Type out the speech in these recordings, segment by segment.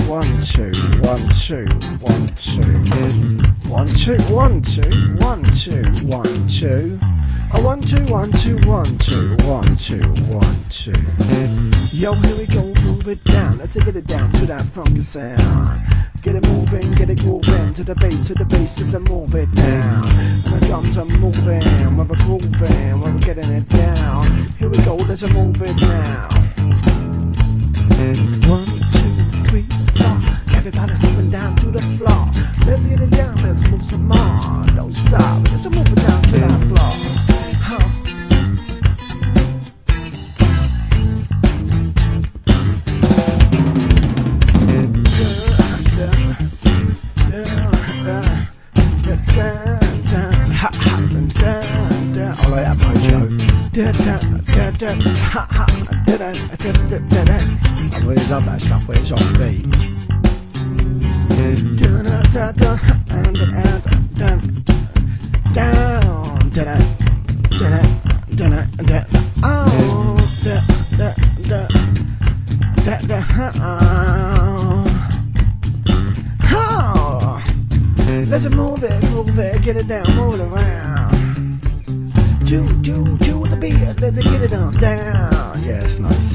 1 2 1 2 1 2 1 2 1 2 1 2 1 2 1 2 1 2 1 2 1 2 1 2. Yo, here we go, move it down. Let's get it down to that funky sound. Get it moving, get it grooving to the bass, if they move it down. And the drums are moving, when we're grooving, when we're getting it down. Here we go, let's move it now. 1 2 3 4. Everybody moving down to the floor. Let's get it down, let's move some more. Don't stop, let's move it down to that floor. I like that mojo. I really love that stuff when it's on beat. Let's move it, get it down, move it around. Do with the beat, let's get it on down. Yes, nice.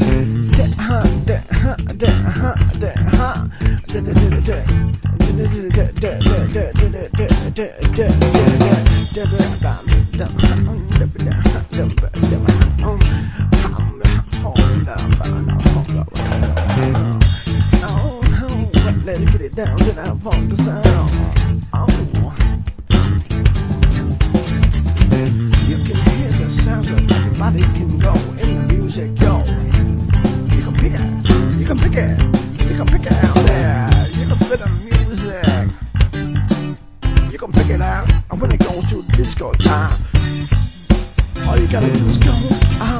Let's get it down to that funk sound. You can hear the sound of everybody can go in the music, yo. You can pick it, you can pick it, you can pick it out there. You can feel the music, you can pick it out. And when it goes to disco time, all you gotta do is go out.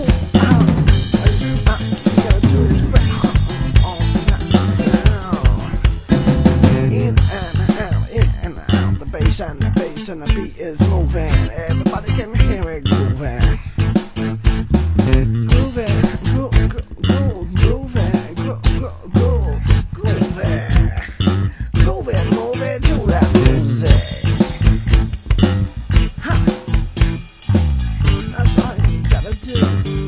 And the bass and the beat is moving. Everybody can hear it grooving. Grooving, grooving, grooving, moving to that music. Ha! That's all you gotta do.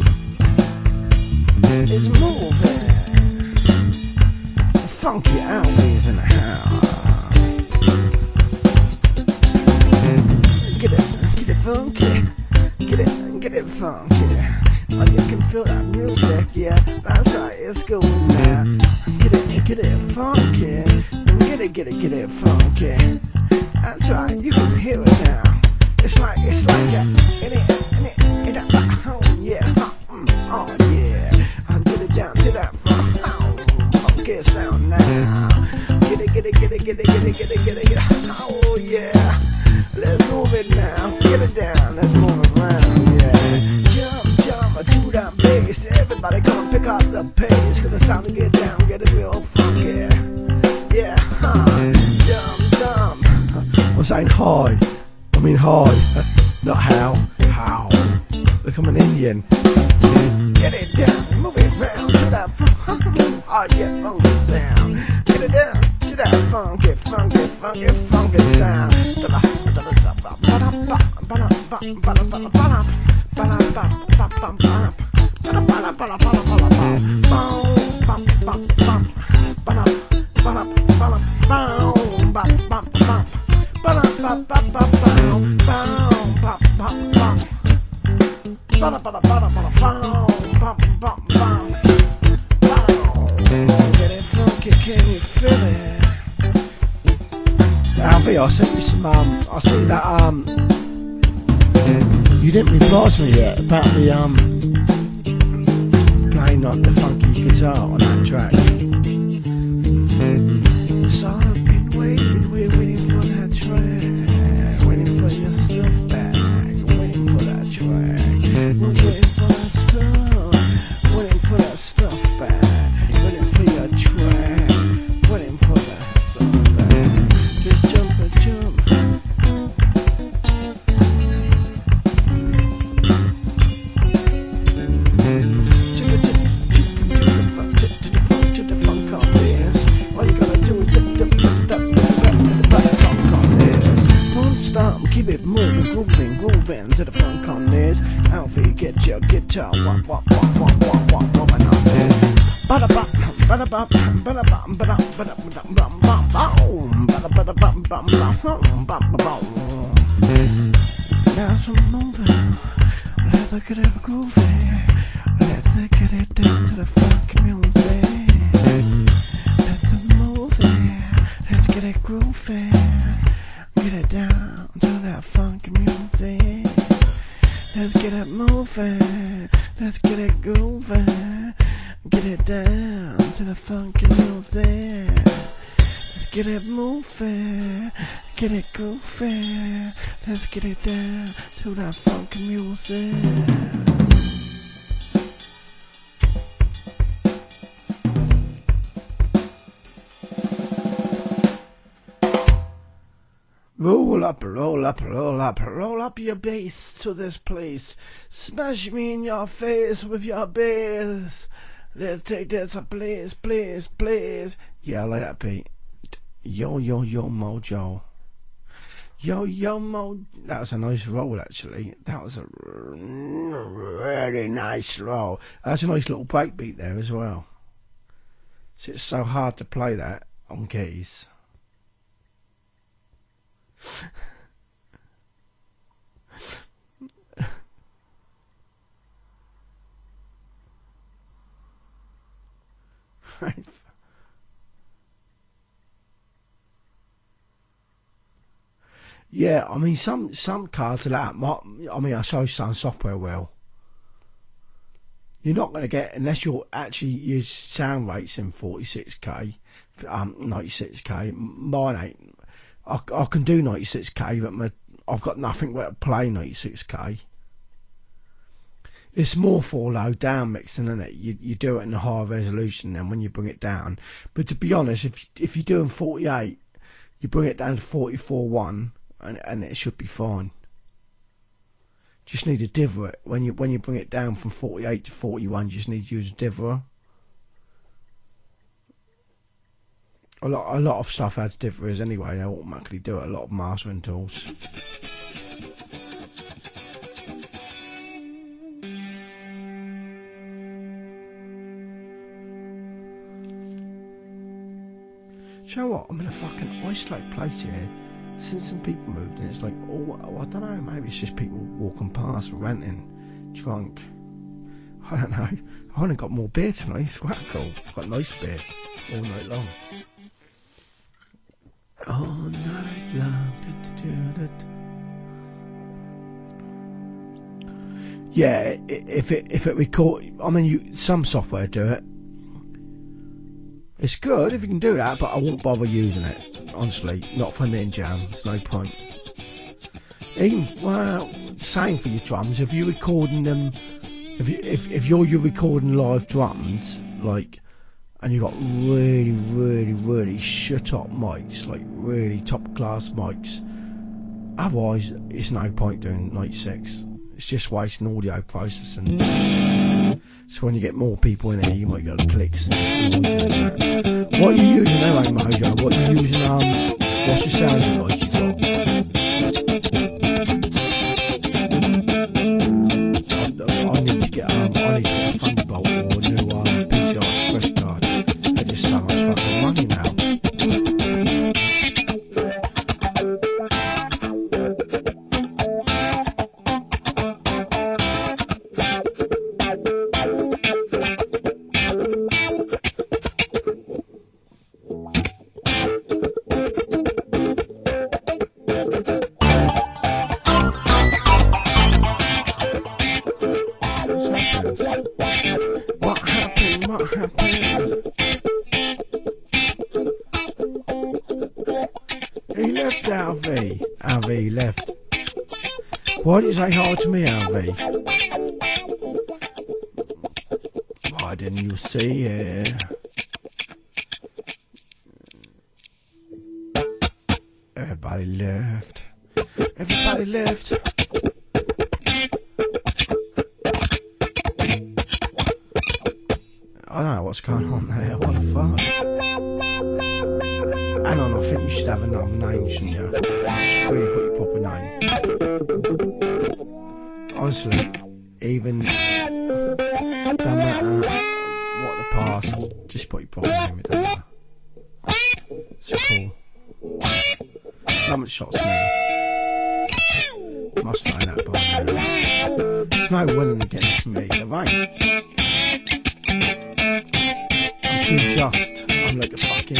Is moving. Funky Always in the house. Funky, get it funky. Oh, you can feel that music, yeah. That's right, it's going now. Get it funky. Get it funky. That's right, you can hear it now. It's like in it, yeah. Oh yeah. Get it down to that funky sound now. Get it. Oh yeah. Let's move it now, get it down, let's move it around, yeah. Jump to that bass, everybody come and pick up the pace. Cause it's time to get down, get it real funky. Yeah, jump. I'm saying hi, I mean hi, not how. Look, I'm an Indian. Get it down, move it round to that oh yeah, funky sound. Get it down to that funky sound. Can you feel it? Alfie, I sent you some I see that you didn't reply to me yet about the playing like the funky guitar on that track. So I've been waiting, we're waiting for that track, waiting for your stuff back, waiting for that track, we're waiting for that stuff, waiting for that stuff back, waiting for your track, waiting for that stuff back. Just jump. get your guitar. Woman up. Ba-da-bum, ba-da-bum, ba-da-bum, ba-da-bum, ba-da-bum. Now some moving, let's get it groovy. Let's get it down to the funky music. Let's move it, let's get it groovy. Get it down to that funky music. Let's get it moving, let's get it grooving. Get it down to the funky music. Let's get it moving, get it grooving. Let's get it down to that funky music. Roll up, roll up, roll up, roll up your bass to this place. Smash me in your face with your bass. Let's take this a place, place, place. Yeah, I like that beat. Yo, yo, yo, mojo. Yo, yo, mo. That was a nice roll, actually. That was a really nice roll. That's a nice little break beat there as well. So it's so hard to play that on keys. Yeah, I mean some cards of that. I mean, I show some software well. You're not going to get, unless you're actually use sound rates in 46k, 96k. Mine ain't. I can do 96k, but I've got nothing where to play 96k. It's more for low down mixing, isn't it? You do it in a higher resolution then when you bring it down. But to be honest, if you're doing 48, you bring it down to 44.1, and it should be fine. Just need to diver it when you bring it down from 48 to 41. You just need to use a diverer. A lot of stuff adds diverers anyway. They automatically do it. A lot of mastering tools. Do you know what? I'm in a fucking isolated place here. Since some people moved in, it's like, oh, I don't know, maybe it's just people walking past, ranting, drunk. I don't know. I only got more beer tonight. It's quite cool. I've got nice beer all night long. All night long. Yeah, if it record, I mean, some software do it. It's good if you can do that, but I won't bother using it. Honestly, not for Ninja. There's no point. Even, well, same for your drums. If you're recording them, if you're recording live drums, like, and you got really shut up mics, like really top class mics, otherwise it's no point doing 96. It's just wasting audio processing. So when you get more people in there, you might get clicks and noise and that. What are you using anyway, Mojo? What are you using? What's your sound device you got? I need to get a Thunderbolt or a new PCI Express card. They're just so much fucking money now. What happened? He left, Alvy. Alvy left. Why did you say hi to me, Alvy? Why didn't you see it? Everybody left. Everybody left. I don't know what's going on there. What the fuck? Hang on, I think you should have another name, shouldn't you? You should really put your proper name. Honestly, even don't matter what the past, just put your proper name, it don't matter. It's cool. No one shots me. Must know that by now. There's no winning against me, there ain't. I'm too just. I'm like a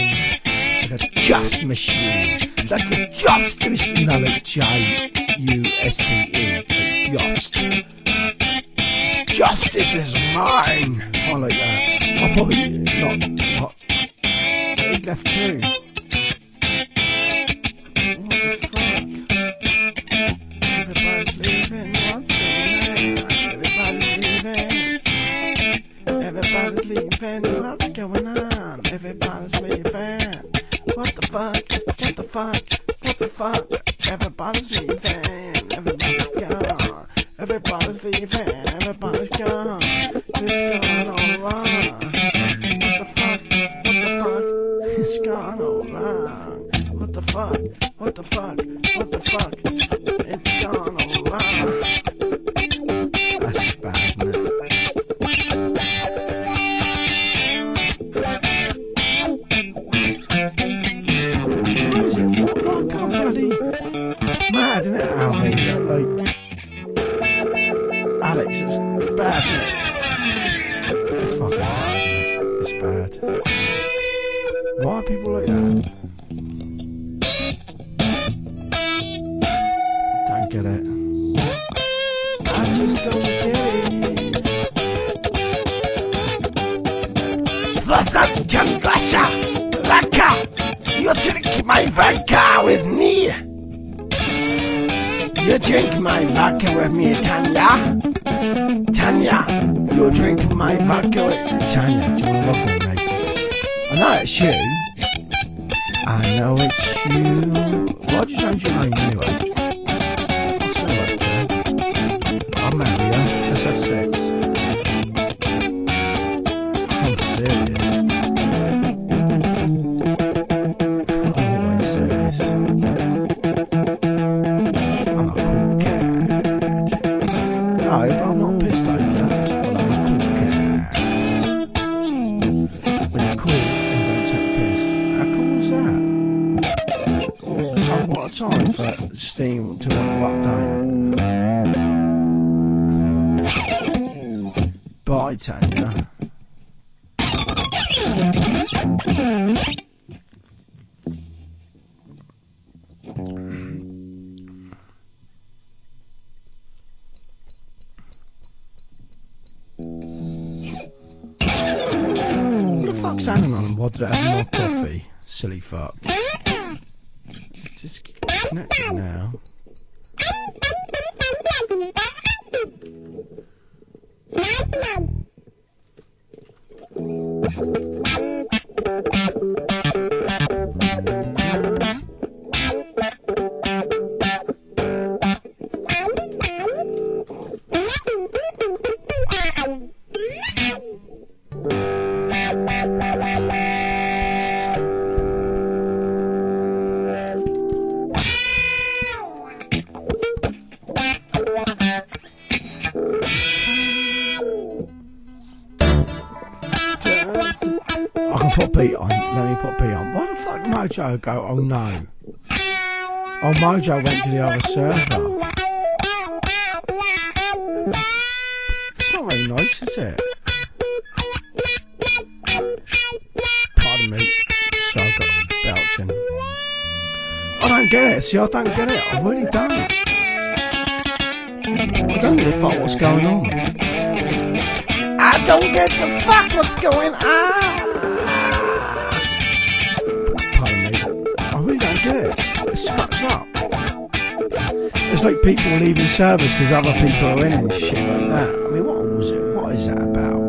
just machine. Like a just machine. You know, like J-U-S-T-E. Like just. Justice is mine. I like that. I'll probably not. What? He left too. What the fuck? Everybody's leaving. What's going on? Everybody's leaving. Everybody's leaving. What's going on? Everybody's leaving. What the fuck? What the fuck? What the fuck? Everybody's leaving. Everybody's gone. Everybody's leaving. Everybody's gone. It's gone all wrong. What the fuck? What the fuck? It's gone all wrong. What the fuck? What the fuck? What the fuck? It's gone all wrong. That's bad, isn't it? What is it? What can't bloody... It's mad, isn't it, Alfie? Like... Alex, it's bad, isn't it? It's fucking bad, isn't it? It's bad. Why are people like that? Don't get it. I just don't get it. Russia! Vodka! You drink my vodka with me! You drink my vodka with me, Tanya? Tanya, you drink my vodka with me. Tanya, do you want to vodka, mate? I know it's you. I know it's you. Why'd you change your name anyway? What's all right there? I'll marry you. Let's have sex. I'm serious. I'm always serious. I'm a cool cat. No, but I'm not pissed over. Well, I'm a cool cat. When you're cool and you don't take the piss. How cool is that? Oh, what a time for Steam to want to update. Bye, Tanya. What the fuck's happening on? Why did I have more coffee? Silly fuck. Just connected now. I can put beat on. Let me put beat on. Why the fuck Mojo go? Oh no. Oh, Mojo went to the other server. It's not very nice, is it? Pardon me. So I got belching. I don't get it. See, I don't get it. I really don't. I don't give a fuck what's going on. I don't get the fuck what's going on. Pardon me. I really don't get it. It's fucked up. It's like people leaving servers because other people are in and shit like that. I mean, what was it? What is that about?